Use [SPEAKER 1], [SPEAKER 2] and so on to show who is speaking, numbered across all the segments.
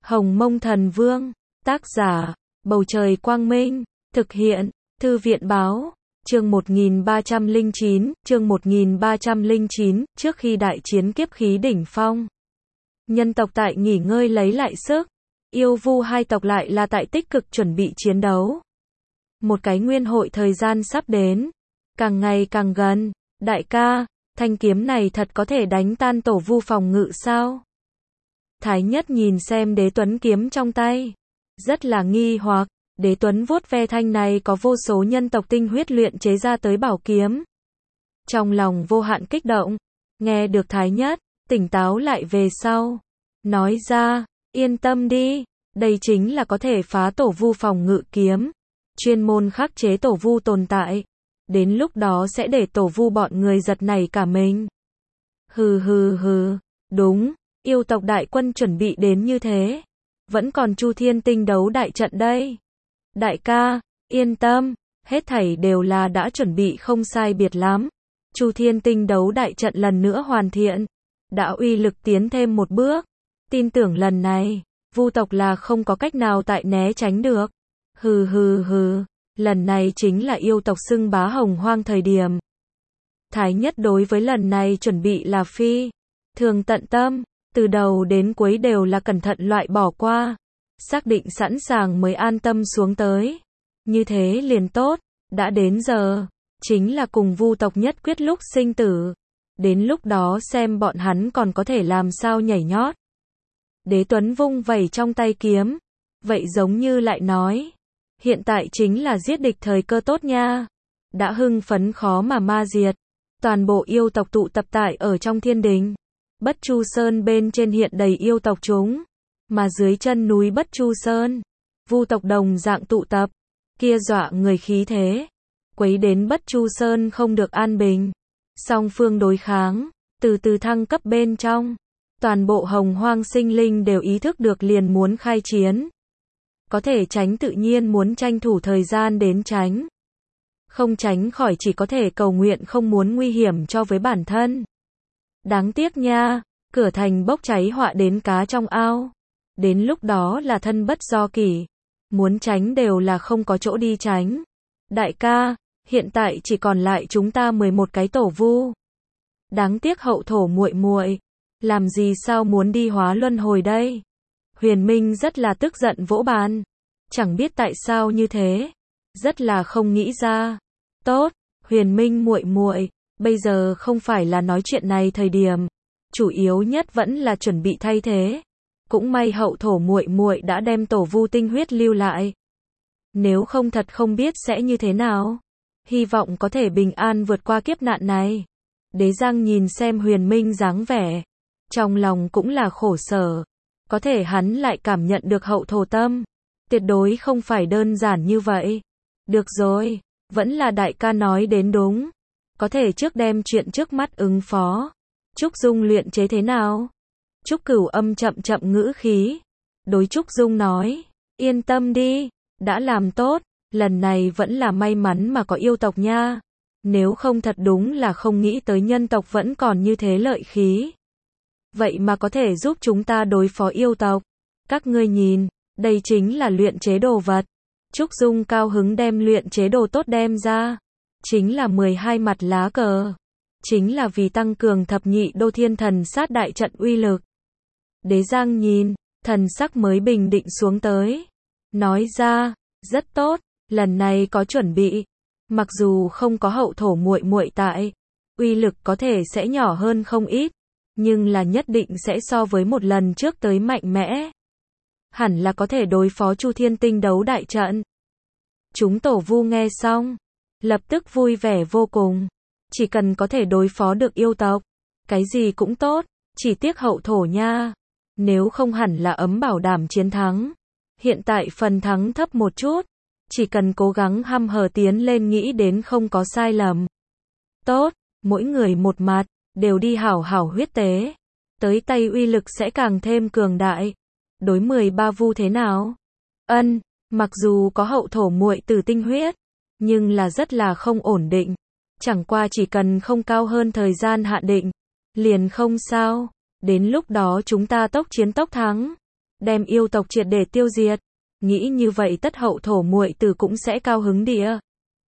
[SPEAKER 1] Hồng Mông Thần Vương, tác giả, Bầu Trời Quang Minh, thực hiện, Thư viện Báo, chương 1309, trước khi đại chiến kiếp khí đỉnh phong. Nhân tộc tại nghỉ ngơi lấy lại sức, yêu vu hai tộc lại là tại tích cực chuẩn bị chiến đấu. Một cái nguyên hội thời gian sắp đến, càng ngày càng gần, đại ca, thanh kiếm này thật có thể đánh tan tổ vu phòng ngự sao? Thái Nhất nhìn xem Đế Tuấn kiếm trong tay, rất là nghi hoặc, Đế Tuấn vuốt ve thanh này có vô số nhân tộc tinh huyết luyện chế ra tới bảo kiếm. Trong lòng vô hạn kích động, nghe được Thái Nhất, tỉnh táo lại về sau, nói ra, yên tâm đi, đây chính là có thể phá tổ vu phòng ngự kiếm, chuyên môn khắc chế tổ vu tồn tại, đến lúc đó sẽ để tổ vu bọn người giật nảy cả mình. Hừ, đúng, yêu tộc đại quân chuẩn bị đến như thế, vẫn còn Chu Thiên Tinh đấu đại trận đây. Đại ca, yên tâm, hết thảy đều là đã chuẩn bị không sai biệt lắm. Chu Thiên Tinh đấu đại trận lần nữa hoàn thiện, đã uy lực tiến thêm một bước. Tin tưởng lần này, vu tộc là không có cách nào tại né tránh được. Hừ, lần này chính là yêu tộc xưng bá hồng hoang thời điểm. Thái Nhất đối với lần này chuẩn bị là phi thường tận tâm, từ đầu đến cuối đều là cẩn thận loại bỏ qua, xác định sẵn sàng mới an tâm xuống tới. Như thế liền tốt, đã đến giờ, chính là cùng vu tộc nhất quyết lúc sinh tử. Đến lúc đó xem bọn hắn còn có thể làm sao nhảy nhót. Đế Tuấn vung vẩy trong tay kiếm, vậy giống như lại nói, hiện tại chính là giết địch thời cơ tốt nha. Đã hưng phấn khó mà ma diệt, toàn bộ yêu tộc tụ tập tại ở trong thiên đình. Bất Chu Sơn bên trên hiện đầy yêu tộc chúng, mà dưới chân núi Bất Chu Sơn, vu tộc đồng dạng tụ tập, kia dọa người khí thế, quấy đến Bất Chu Sơn không được an bình. Song phương đối kháng, từ từ thăng cấp bên trong, toàn bộ hồng hoang sinh linh đều ý thức được liền muốn khai chiến. Có thể tránh tự nhiên muốn tranh thủ thời gian đến tránh. Không tránh khỏi chỉ có thể cầu nguyện không muốn nguy hiểm cho với bản thân. Đáng tiếc nha, cửa thành bốc cháy họa đến cá trong ao. Đến lúc đó là thân bất do kỷ. Muốn tránh đều là không có chỗ đi tránh. Đại ca, hiện tại chỉ còn lại chúng ta 11 cái tổ vu. Đáng tiếc hậu thổ muội muội, làm gì sao muốn đi hóa luân hồi đây? Huyền Minh rất là tức giận vỗ bàn. Chẳng biết tại sao như thế. Rất là không nghĩ ra. Tốt, Huyền Minh muội muội, bây giờ không phải là nói chuyện này thời điểm. Chủ yếu nhất vẫn là chuẩn bị thay thế. Cũng may hậu thổ muội muội đã đem tổ vu tinh huyết lưu lại. Nếu không thật không biết sẽ như thế nào. Hy vọng có thể bình an vượt qua kiếp nạn này. Đế Giang nhìn xem Huyền Minh dáng vẻ, trong lòng cũng là khổ sở. Có thể hắn lại cảm nhận được hậu thổ tâm. Tuyệt đối không phải đơn giản như vậy. Được rồi, vẫn là đại ca nói đến đúng. Có thể trước đem chuyện trước mắt ứng phó. Trúc Dung luyện chế thế nào? Trúc Cửu Âm chậm ngữ khí. Đối Trúc Dung nói, yên tâm đi, đã làm tốt, lần này vẫn là may mắn mà có yêu tộc nha. Nếu không thật đúng là không nghĩ tới nhân tộc vẫn còn như thế lợi khí. Vậy mà có thể giúp chúng ta đối phó yêu tộc. Các ngươi nhìn, đây chính là luyện chế đồ vật. Trúc Dung cao hứng đem luyện chế đồ tốt đem ra. Chính là 12 mặt lá cờ. Chính là vì tăng cường thập nhị đô thiên thần sát đại trận uy lực. Đế Giang nhìn, thần sắc mới bình định xuống tới. Nói ra, rất tốt, lần này có chuẩn bị. Mặc dù không có hậu thổ muội muội tại, uy lực có thể sẽ nhỏ hơn không ít. Nhưng là nhất định sẽ so với một lần trước tới mạnh mẽ. Hẳn là có thể đối phó Chu Thiên Tinh đấu đại trận. Chúng tổ vu nghe xong, lập tức vui vẻ vô cùng. Chỉ cần có thể đối phó được yêu tộc, cái gì cũng tốt, chỉ tiếc hậu thổ nha. Nếu không hẳn là ấm bảo đảm chiến thắng. Hiện tại phần thắng thấp một chút, chỉ cần cố gắng hăm hở tiến lên nghĩ đến không có sai lầm. Tốt, mỗi người một mặt, đều đi hảo hảo huyết tế. Tới tay uy lực sẽ càng thêm cường đại. Đối 13 vu thế nào? Mặc dù có hậu thổ muội tử tinh huyết, nhưng là rất là không ổn định. Chẳng qua chỉ cần không cao hơn thời gian hạn định, liền không sao. Đến lúc đó chúng ta tốc chiến tốc thắng. đem yêu tộc triệt để tiêu diệt. Nghĩ như vậy tất hậu thổ muội tử cũng sẽ cao hứng địa.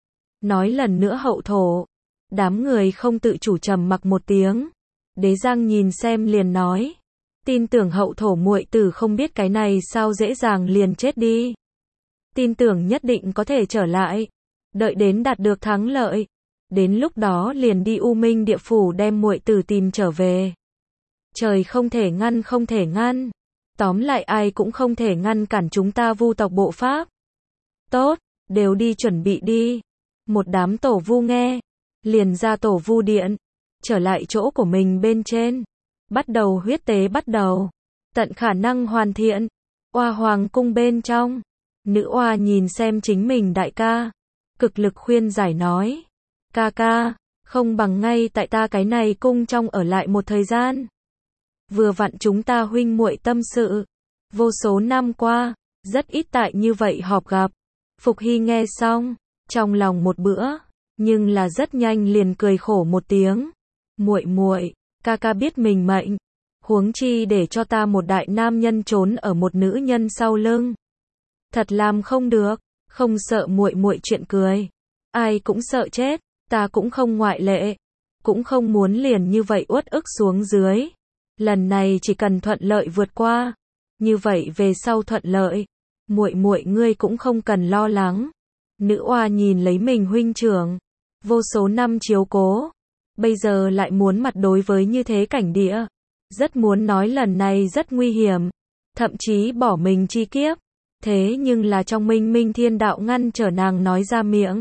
[SPEAKER 1] Nói lần nữa hậu thổ. Đám người không tự chủ trầm mặc một tiếng. Đế Giang nhìn xem liền nói. Tin tưởng hậu thổ muội tử không biết cái này sao dễ dàng liền chết đi. Tin tưởng nhất định có thể trở lại. Đợi đến đạt được thắng lợi. Đến lúc đó liền đi U Minh địa phủ đem muội tử tìm trở về. Trời không thể ngăn không thể ngăn. Tóm lại ai cũng không thể ngăn cản chúng ta Vu tộc bộ pháp. Tốt, đều đi chuẩn bị đi. Một đám tổ vu nghe. Liền ra tổ vu điện. Trở lại chỗ của mình bên trên. Bắt đầu huyết tế bắt đầu. Tận khả năng hoàn thiện. Oa hoàng cung bên trong. Nữ oa nhìn xem chính mình đại ca. Cực lực khuyên giải nói. Ca ca, không bằng ngay tại ta cái này cung trong ở lại một thời gian. Vừa vặn chúng ta huynh muội tâm sự. Vô số năm qua, rất ít tại như vậy họp gặp. Phục Hy nghe xong, trong lòng một bữa, nhưng là rất nhanh liền cười khổ một tiếng. Muội muội, ca ca biết mình mệnh, huống chi để cho ta một đại nam nhân trốn ở một nữ nhân sau lưng. Thật làm không được, không sợ muội muội chuyện cười. Ai cũng sợ chết, ta cũng không ngoại lệ, cũng không muốn liền như vậy uất ức xuống dưới. Lần này chỉ cần thuận lợi vượt qua, như vậy về sau thuận lợi, muội muội ngươi cũng không cần lo lắng. Nữ oa nhìn lấy mình huynh trưởng, vô số năm chiếu cố, bây giờ lại muốn mặt đối với như thế cảnh địa, rất muốn nói lần này rất nguy hiểm, thậm chí bỏ mình chi kiếp, thế nhưng là trong minh minh thiên đạo ngăn trở nàng nói ra miệng.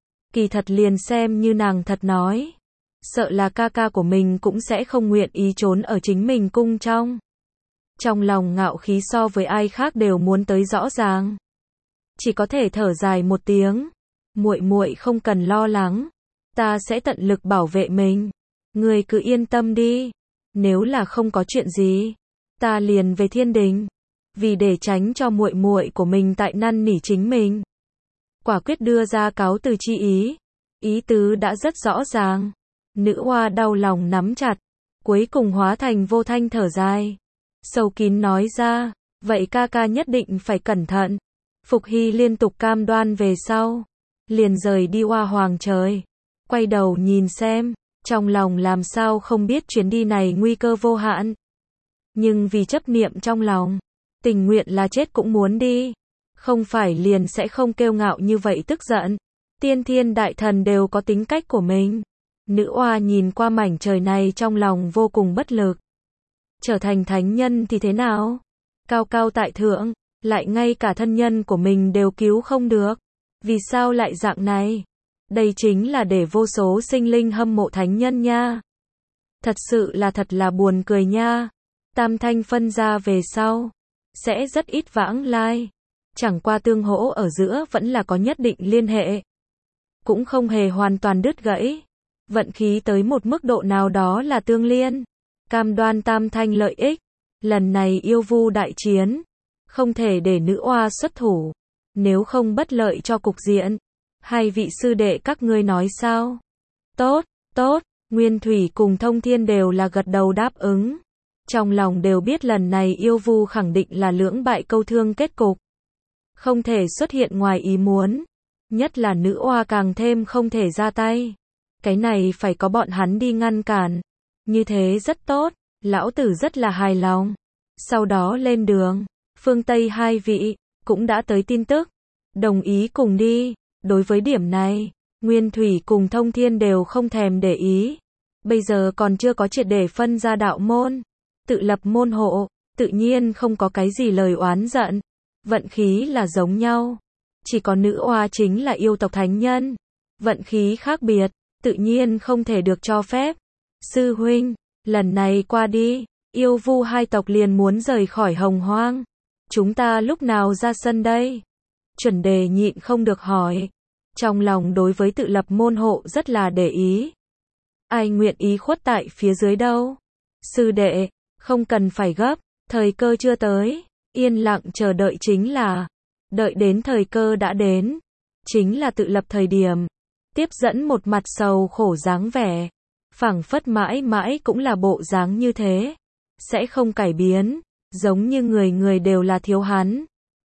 [SPEAKER 1] Kỳ thật liền xem như nàng thật nói, sợ là ca ca của mình cũng sẽ không nguyện ý trốn ở chính mình cung trong. Trong lòng ngạo khí so với ai khác đều muốn tới rõ ràng. Chỉ có thể thở dài một tiếng, muội muội không cần lo lắng, ta sẽ tận lực bảo vệ mình. Ngươi cứ yên tâm đi, nếu là không có chuyện gì, ta liền về thiên đình, vì để tránh cho muội muội của mình tại năn nỉ chính mình. Quả quyết đưa ra cáo từ chi ý, ý tứ đã rất rõ ràng. Nữ oa đau lòng nắm chặt, cuối cùng hóa thành vô thanh thở dài. Sâu kín nói ra, vậy ca ca nhất định phải cẩn thận. Phục Hy liên tục cam đoan về sau, liền rời đi oa hoàng trời. Quay đầu nhìn xem, trong lòng làm sao không biết chuyến đi này nguy cơ vô hạn. Nhưng vì chấp niệm trong lòng, tình nguyện là chết cũng muốn đi. Không phải liền sẽ không kiêu ngạo như vậy tức giận. Tiên thiên đại thần đều có tính cách của mình. Nữ oa nhìn qua mảnh trời này trong lòng vô cùng bất lực. Trở thành thánh nhân thì thế nào? Cao cao tại thượng, lại ngay cả thân nhân của mình đều cứu không được. Vì sao lại dạng này? Đây chính là để vô số sinh linh hâm mộ thánh nhân nha. Thật sự là thật là buồn cười nha. Tam thanh phân ra về sau, sẽ rất ít vãng lai. Chẳng qua tương hỗ ở giữa vẫn là có nhất định liên hệ. Cũng không hề hoàn toàn đứt gãy. Vận khí tới một mức độ nào đó là tương liên. Cam đoan tam thanh lợi ích. Lần này yêu vu đại chiến, không thể để nữ oa xuất thủ. Nếu không bất lợi cho cục diện. Hai vị sư đệ các ngươi nói sao? Tốt, tốt. Nguyên Thủy cùng Thông Thiên đều là gật đầu đáp ứng. Trong lòng đều biết lần này yêu vu khẳng định là lưỡng bại câu thương kết cục. Không thể xuất hiện ngoài ý muốn. Nhất là nữ oa càng thêm không thể ra tay. Cái này phải có bọn hắn đi ngăn cản. Như thế rất tốt, lão tử rất là hài lòng. Sau đó lên đường, phương Tây hai vị, cũng đã tới tin tức. Đồng ý cùng đi, đối với điểm này, Nguyên Thủy cùng Thông Thiên đều không thèm để ý. Bây giờ còn chưa có triệt để phân ra đạo môn. Tự lập môn hộ, tự nhiên không có cái gì lời oán giận. Vận khí là giống nhau. Chỉ có nữ oa chính là yêu tộc thánh nhân. Vận khí khác biệt, tự nhiên không thể được cho phép. Sư huynh, lần này qua đi, yêu vu hai tộc liền muốn rời khỏi Hồng Hoang. Chúng ta lúc nào ra sân đây? Chuẩn Đề nhịn không được hỏi. Trong lòng đối với tự lập môn hộ rất là để ý. Ai nguyện ý khuất tại phía dưới đâu? Sư đệ, không cần phải gấp, thời cơ chưa tới. Yên lặng chờ đợi chính là, đợi đến thời cơ đã đến, chính là tự lập thời điểm. Tiếp dẫn một mặt sầu khổ dáng vẻ, phảng phất mãi mãi cũng là bộ dáng như thế, sẽ không cải biến. giống như người người đều là thiếu hắn.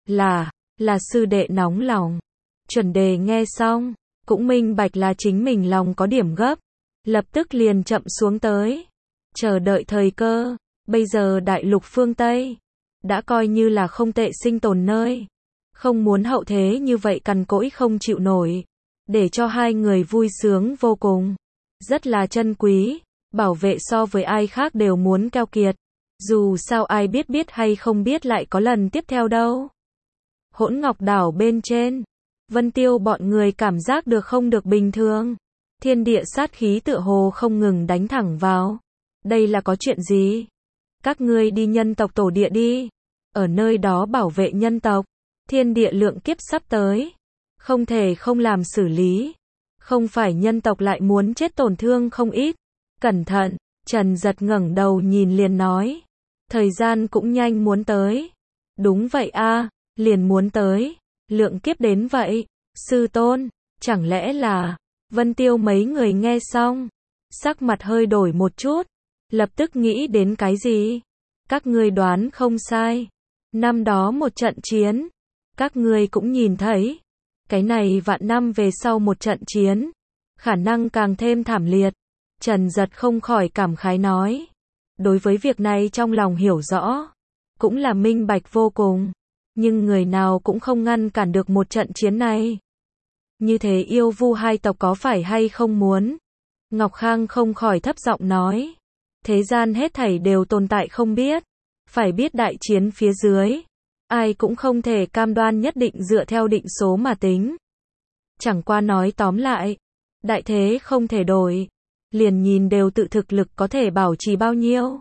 [SPEAKER 1] Là sư đệ nóng lòng. Chuẩn đề nghe xong, cũng minh bạch là chính mình lòng có điểm gấp, lập tức liền chậm xuống tới, chờ đợi thời cơ. Bây giờ đại lục phương Tây, đã coi như là không tệ sinh tồn nơi, không muốn hậu thế như vậy cằn cỗi không chịu nổi, để cho hai người vui sướng vô cùng, rất là chân quý, bảo vệ so với ai khác đều muốn keo kiệt, dù sao ai biết hay không biết lại có lần tiếp theo đâu. Hỗn Ngọc Đảo bên trên, Vân Tiêu bọn người cảm giác được không được bình thường, thiên địa sát khí tựa hồ không ngừng đánh thẳng vào. Đây là có chuyện gì? Các ngươi đi nhân tộc tổ địa đi, ở nơi đó bảo vệ nhân tộc, thiên địa lượng kiếp sắp tới, không thể không làm xử lý, không phải nhân tộc lại muốn chết tổn thương không ít. Cẩn thận, Trần Giật ngẩng đầu nhìn liền nói, thời gian cũng nhanh muốn tới. Đúng vậy a, liền muốn tới, lượng kiếp đến vậy, sư tôn, chẳng lẽ là... Vân Tiêu mấy người nghe xong, sắc mặt hơi đổi một chút, lập tức nghĩ đến cái gì? Các ngươi đoán không sai, năm đó một trận chiến, các ngươi cũng nhìn thấy, cái này vạn năm về sau một trận chiến, khả năng càng thêm thảm liệt. Trần Giật không khỏi cảm khái nói, đối với việc này trong lòng hiểu rõ, cũng là minh bạch vô cùng, nhưng người nào cũng không ngăn cản được một trận chiến này. Như thế yêu vu hai tộc có phải hay không muốn? Ngọc Khang không khỏi thấp giọng nói, thế gian hết thảy đều tồn tại không biết, phải biết đại chiến phía dưới, ai cũng không thể cam đoan nhất định dựa theo định số mà tính. Chẳng qua nói tóm lại, đại thế không thể đổi, liền nhìn đều tự thực lực có thể bảo trì bao nhiêu.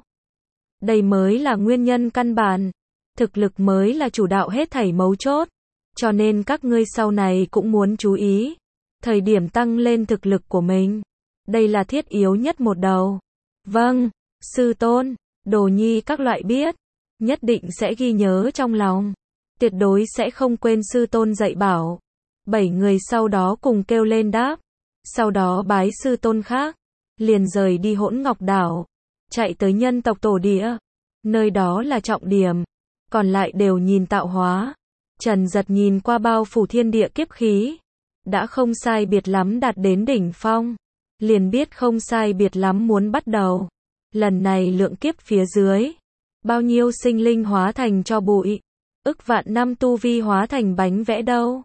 [SPEAKER 1] Đây mới là nguyên nhân căn bản, thực lực mới là chủ đạo hết thảy mấu chốt. Cho nên các ngươi sau này cũng muốn chú ý, thời điểm tăng lên thực lực của mình. Đây là thiết yếu nhất một đầu. Vâng, sư tôn, đồ nhi các loại biết, nhất định sẽ ghi nhớ trong lòng. Tuyệt đối sẽ không quên sư tôn dạy bảo. 7 người sau đó cùng kêu lên đáp. Sau đó bái sư tôn khác, liền rời đi Hỗn Ngọc Đảo, chạy tới nhân tộc tổ địa. Nơi đó là trọng điểm, còn lại đều nhìn tạo hóa. Trần Giật nhìn qua bao phủ thiên địa kiếp khí, đã không sai biệt lắm đạt đến đỉnh phong, liền biết không sai biệt lắm muốn bắt đầu. Lần này lượng kiếp phía dưới, bao nhiêu sinh linh hóa thành cho bụi, ức vạn năm tu vi hóa thành bánh vẽ đâu.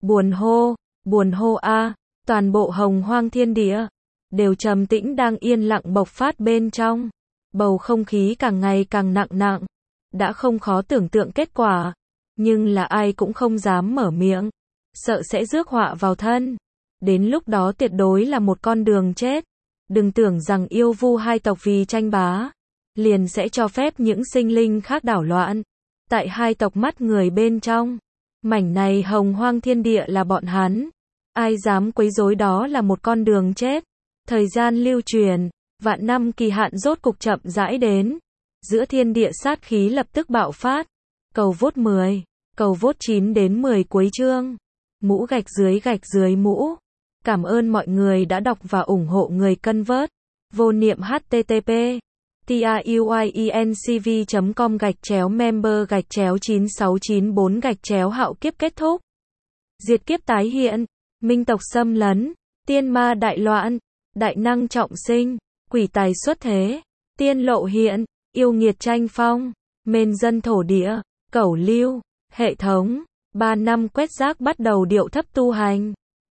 [SPEAKER 1] Buồn hô a, toàn bộ hồng hoang thiên địa, đều trầm tĩnh đang yên lặng bộc phát bên trong. Bầu không khí càng ngày càng nặng, đã không khó tưởng tượng kết quả. Nhưng là ai cũng không dám mở miệng, sợ sẽ rước họa vào thân. Đến lúc đó tuyệt đối là một con đường chết. Đừng tưởng rằng yêu vu hai tộc vì tranh bá, liền sẽ cho phép những sinh linh khác đảo loạn. Tại hai tộc mắt người bên trong, mảnh này hồng hoang thiên địa là bọn hắn. Ai dám quấy rối đó là một con đường chết. Thời gian lưu truyền, vạn năm kỳ hạn rốt cục chậm rãi đến. Giữa thiên địa sát khí lập tức bạo phát. Cầu vote 10, cầu vote 9 đến 10 cuối chương. Mũ gạch dưới mũ. Cảm ơn mọi người đã đọc và ủng hộ người cân vớt. Vô niệm http truyencv.com/member/9694 hạo kiếp kết thúc. Diệt kiếp tái hiện, minh tộc xâm lấn, tiên ma đại loạn, đại năng trọng sinh, quỷ tài xuất thế, tiên lộ hiện, yêu nghiệt tranh phong, mên dân thổ địa. Cẩu lưu, hệ thống, 3 năm quét rác bắt đầu điệu thấp tu hành.